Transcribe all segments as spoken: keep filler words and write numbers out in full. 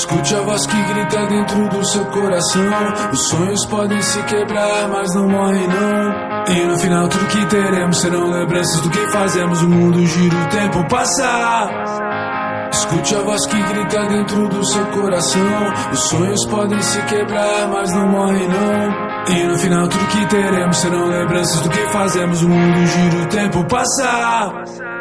Escute a voz que grita dentro do seu coração. Os sonhos podem se quebrar, mas não morrem não. E no final tudo que teremos serão lembranças do que fazemos. O mundo gira, o tempo passa. Escute a voz que grita dentro do seu coração. Os sonhos podem se quebrar, mas não morrem não. E no final tudo que teremos serão lembranças do que fazemos. O mundo gira, o tempo passa.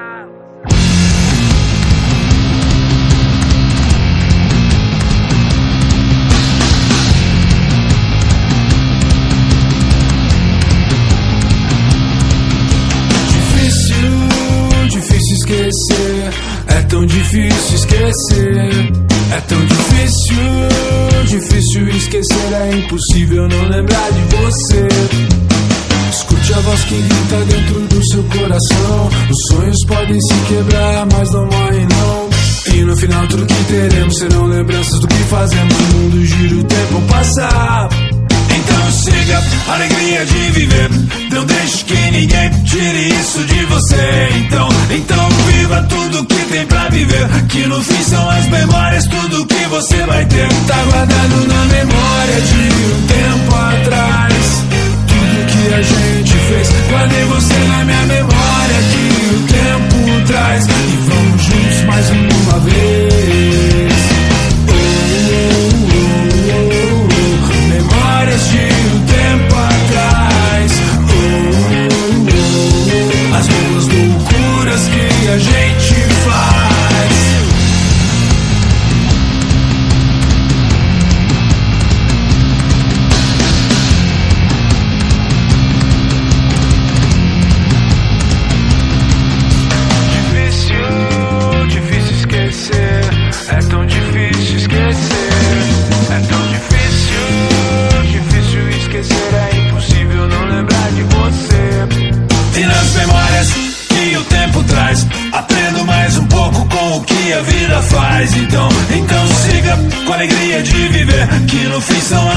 Esquecer, é tão difícil esquecer. É tão difícil, difícil esquecer. É impossível não lembrar de você. Escute a voz que grita dentro do seu coração. Os sonhos podem se quebrar, mas não morrem não. E no final tudo que teremos serão lembranças do que fazemos. O mundo gira, o tempo passa. Então siga a alegria de viver. Não deixe que ninguém tire isso de você. Então, então viva tudo que tem pra viver. Que no fim são as memórias, tudo que você vai ter. Tá guardado na memória de um tempo atrás. Tudo que a gente fez, guardei você na minha memória que o tempo traz. E vamos juntos mais uma vez. Memórias de um tempo atrás. Oh, oh, oh. As boas loucuras que a gente faz. Difícil, difícil esquecer. É tão difícil esquecer. É tão difícil. É impossível não lembrar de você. E nas memórias que o tempo traz, aprendo mais um pouco com o que a vida faz. Então, então siga com a alegria de viver. Que no fim são